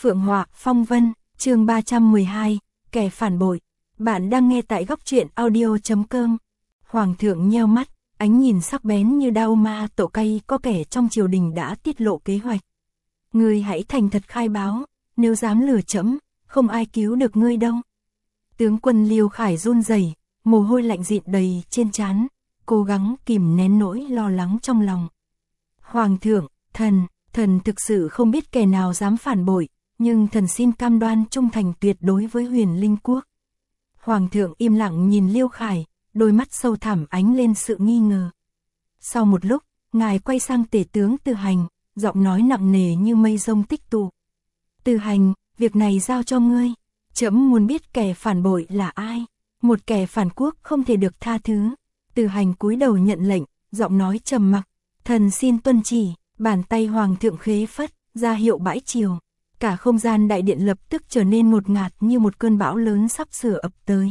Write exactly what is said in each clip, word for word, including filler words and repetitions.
Phượng Họa Phong Vân, chương ba trăm mười hai, kẻ phản bội. Bạn đang nghe tại góc truyện audio chấm com. Hoàng thượng nheo mắt, ánh nhìn sắc bén như đao ma tổ cay, có kẻ trong triều đình đã tiết lộ kế hoạch. Ngươi hãy thành thật khai báo, nếu dám lừa trẫm, không ai cứu được ngươi đâu. Tướng quân Liêu Khải run rẩy, mồ hôi lạnh dịn đầy trên trán, cố gắng kìm nén nỗi lo lắng trong lòng. Hoàng thượng, thần, thần thực sự không biết kẻ nào dám phản bội, nhưng thần xin cam đoan trung thành tuyệt đối với Huyền Linh Quốc. Hoàng thượng im lặng nhìn Liêu Khải, đôi mắt sâu thẳm ánh lên sự nghi ngờ. Sau một lúc, ngài quay sang tể tướng Từ Hành, giọng nói nặng nề như mây rông tích tụ. Từ Hành, việc này giao cho ngươi. Trẫm muốn biết kẻ phản bội là ai. Một kẻ phản quốc không thể được tha thứ. Từ Hành cúi đầu nhận lệnh, giọng nói trầm mặc. Thần xin tuân chỉ. Bàn tay hoàng thượng khế phất, ra hiệu bãi triều. Cả không gian đại điện lập tức trở nên ngột ngạt như một cơn bão lớn sắp sửa ập tới.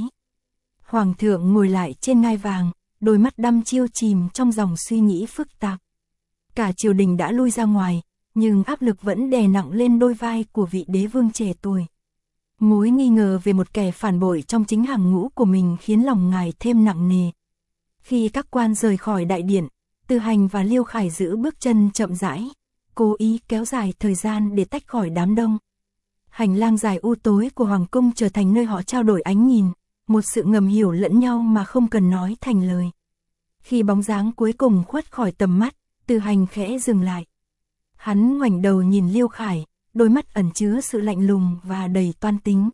Hoàng thượng ngồi lại trên ngai vàng, đôi mắt đăm chiêu chìm trong dòng suy nghĩ phức tạp. Cả triều đình đã lui ra ngoài, nhưng áp lực vẫn đè nặng lên đôi vai của vị đế vương trẻ tuổi. Mối nghi ngờ về một kẻ phản bội trong chính hàng ngũ của mình khiến lòng ngài thêm nặng nề. Khi các quan rời khỏi đại điện, Từ Hành và Liêu Khải giữ bước chân chậm rãi, cố ý kéo dài thời gian để tách khỏi đám đông. Hành lang dài u tối của hoàng cung trở thành nơi họ trao đổi ánh nhìn, một sự ngầm hiểu lẫn nhau mà không cần nói thành lời. Khi bóng dáng cuối cùng khuất khỏi tầm mắt, Từ Hành khẽ dừng lại. Hắn ngoảnh đầu nhìn Liêu Khải, đôi mắt ẩn chứa sự lạnh lùng và đầy toan tính.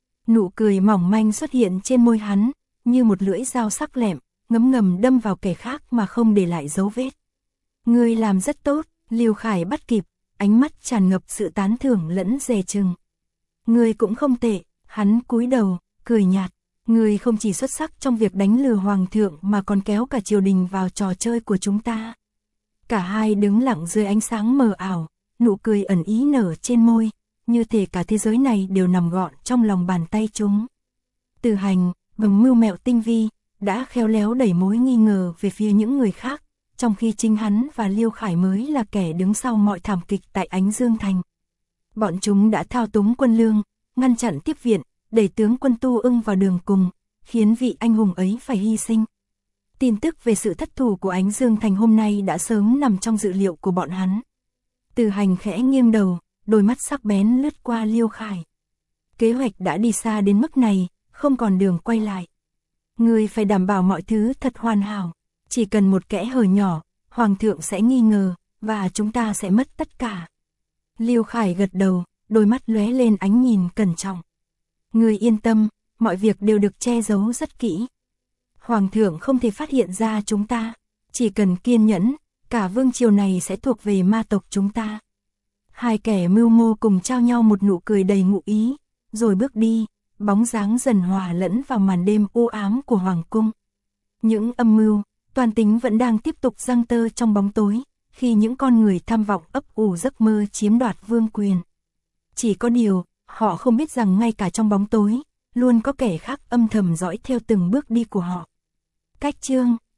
Nụ cười mỏng manh xuất hiện trên môi hắn, như một lưỡi dao sắc lẹm, ngấm ngầm đâm vào kẻ khác mà không để lại dấu vết. Ngươi làm rất tốt. Liêu Khải bắt kịp, ánh mắt tràn ngập sự tán thưởng lẫn dè chừng. Ngươi cũng không tệ. Hắn cúi đầu, cười nhạt. Ngươi không chỉ xuất sắc trong việc đánh lừa hoàng thượng mà còn kéo cả triều đình vào trò chơi của chúng ta. Cả hai đứng lặng dưới ánh sáng mờ ảo, nụ cười ẩn ý nở trên môi, như thể cả thế giới này đều nằm gọn trong lòng bàn tay chúng. Từ Hành, bằng mưu mẹo tinh vi, đã khéo léo đẩy mối nghi ngờ về phía những người khác, trong khi chính hắn và Liêu Khải mới là kẻ đứng sau mọi thảm kịch tại Ánh Dương Thành. Bọn chúng đã thao túng quân lương, ngăn chặn tiếp viện, đẩy tướng quân Tu Ưng vào đường cùng, khiến vị anh hùng ấy phải hy sinh. Tin tức về sự thất thủ của Ánh Dương Thành hôm nay đã sớm nằm trong dự liệu của bọn hắn. Từ Hành khẽ nghiêng đầu, đôi mắt sắc bén lướt qua Liêu Khải. Kế hoạch đã đi xa đến mức này, không còn đường quay lại. Ngươi phải đảm bảo mọi thứ thật hoàn hảo. Chỉ cần một kẽ hở nhỏ, hoàng thượng sẽ nghi ngờ, và chúng ta sẽ mất tất cả. Liêu Khải gật đầu, đôi mắt lóe lên ánh nhìn cẩn trọng. Ngươi yên tâm, mọi việc đều được che giấu rất kỹ. Hoàng thượng không thể phát hiện ra chúng ta. Chỉ cần kiên nhẫn, cả vương triều này sẽ thuộc về ma tộc chúng ta. Hai kẻ mưu mô cùng trao nhau một nụ cười đầy ngụ ý, rồi bước đi, bóng dáng dần hòa lẫn vào màn đêm u ám của hoàng cung. Những âm mưu, toàn tính vẫn đang tiếp tục giăng tơ trong bóng tối, khi những con người tham vọng ấp ủ giấc mơ chiếm đoạt vương quyền. Chỉ có điều, họ không biết rằng ngay cả trong bóng tối, luôn có kẻ khác âm thầm dõi theo từng bước đi của họ. Cách chương